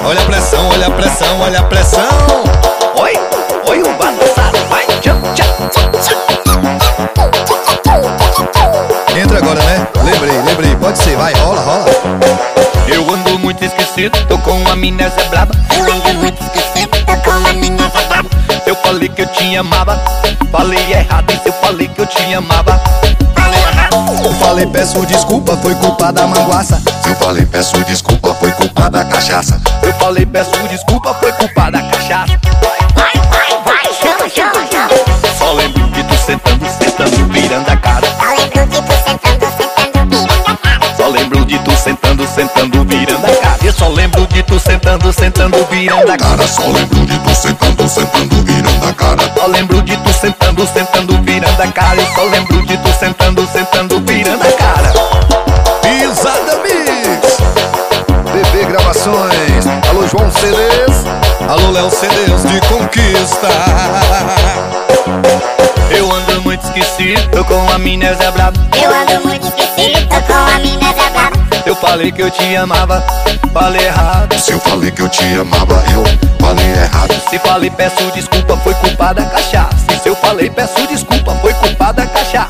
Olha a pressão, olha a pressão, olha a pressão. Oi, oi, o balançado, vai, tchau, tchau. Entra agora, né? Lembrei, pode ser, vai, rola, rola. Eu ando muito esquecido, tô com uma amnésia braba. Eu ando muito esquecido, tô com uma amnésia braba. Eu falei que eu te amava, falei errado. E se eu falei que eu te amava, Falei errado. Eu falei, peço desculpa, foi culpa da manguaça. Se eu falei peço desculpa, foi culpa da cachaça. eu falei peço desculpa, foi culpa da cachaça. Vai, chama, chama, chama. Só lembro de tu sentando, sentando, virando a cara. Só lembro de tu sentando, sentando, virando a cara. Só lembro de tu sentando, sentando, virando a cara. Eu só lembro de tu sentando, sentando, virando a cara. Cara, só lembro de tu sentando, sentando, virando a cara. Só lembro de tu sentando, sentando, virando a cara. Eu só lembro de tu sentando, sentando, virando a cara. Pisada Mix, BB Gravações. Alô, João CDs. Alô, Léo CDs de Conquista. Eu ando muito esquecido, tô com a amnésia braba. Eu ando muito esquecido, tô com a amnésia braba. Eu falei que eu te amava, falei errado. Se eu falei que eu te amava, eu falei errado. Se falei peço desculpa, foi culpa da cachaça. E se eu falei peço desculpa, foi culpa da cachaça.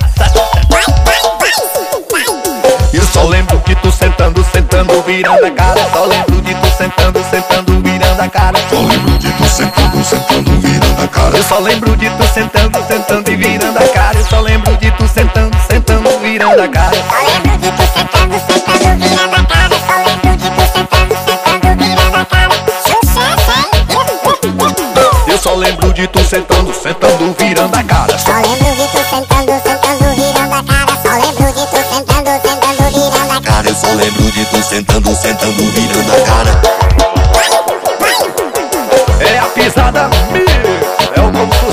Eu só lembro de tu sentando, sentando, virando a cara. Só lembro de tu sentando, sentando, virando a cara. Só lembro de tu sentando, sentando, virando a cara. Eu só lembro de tu sentando, sentando e virando a cara. Eu só lembro de tu sentando, sentando, virando a cara. Só lembro de tu sentando, sentando, virando a cara. Só lembro de tu sentando, sentando, virando a cara. Sucesso, hein? Eu só lembro de tu sentando, sentando, virando a cara. Só lembro de tu sentando, sentando, virando a cara. Só lembro de tu sentando, sentando, virando a cara. Cara, eu só lembro de tu sentando, sentando, virando a cara. É a pisada mix, é o novo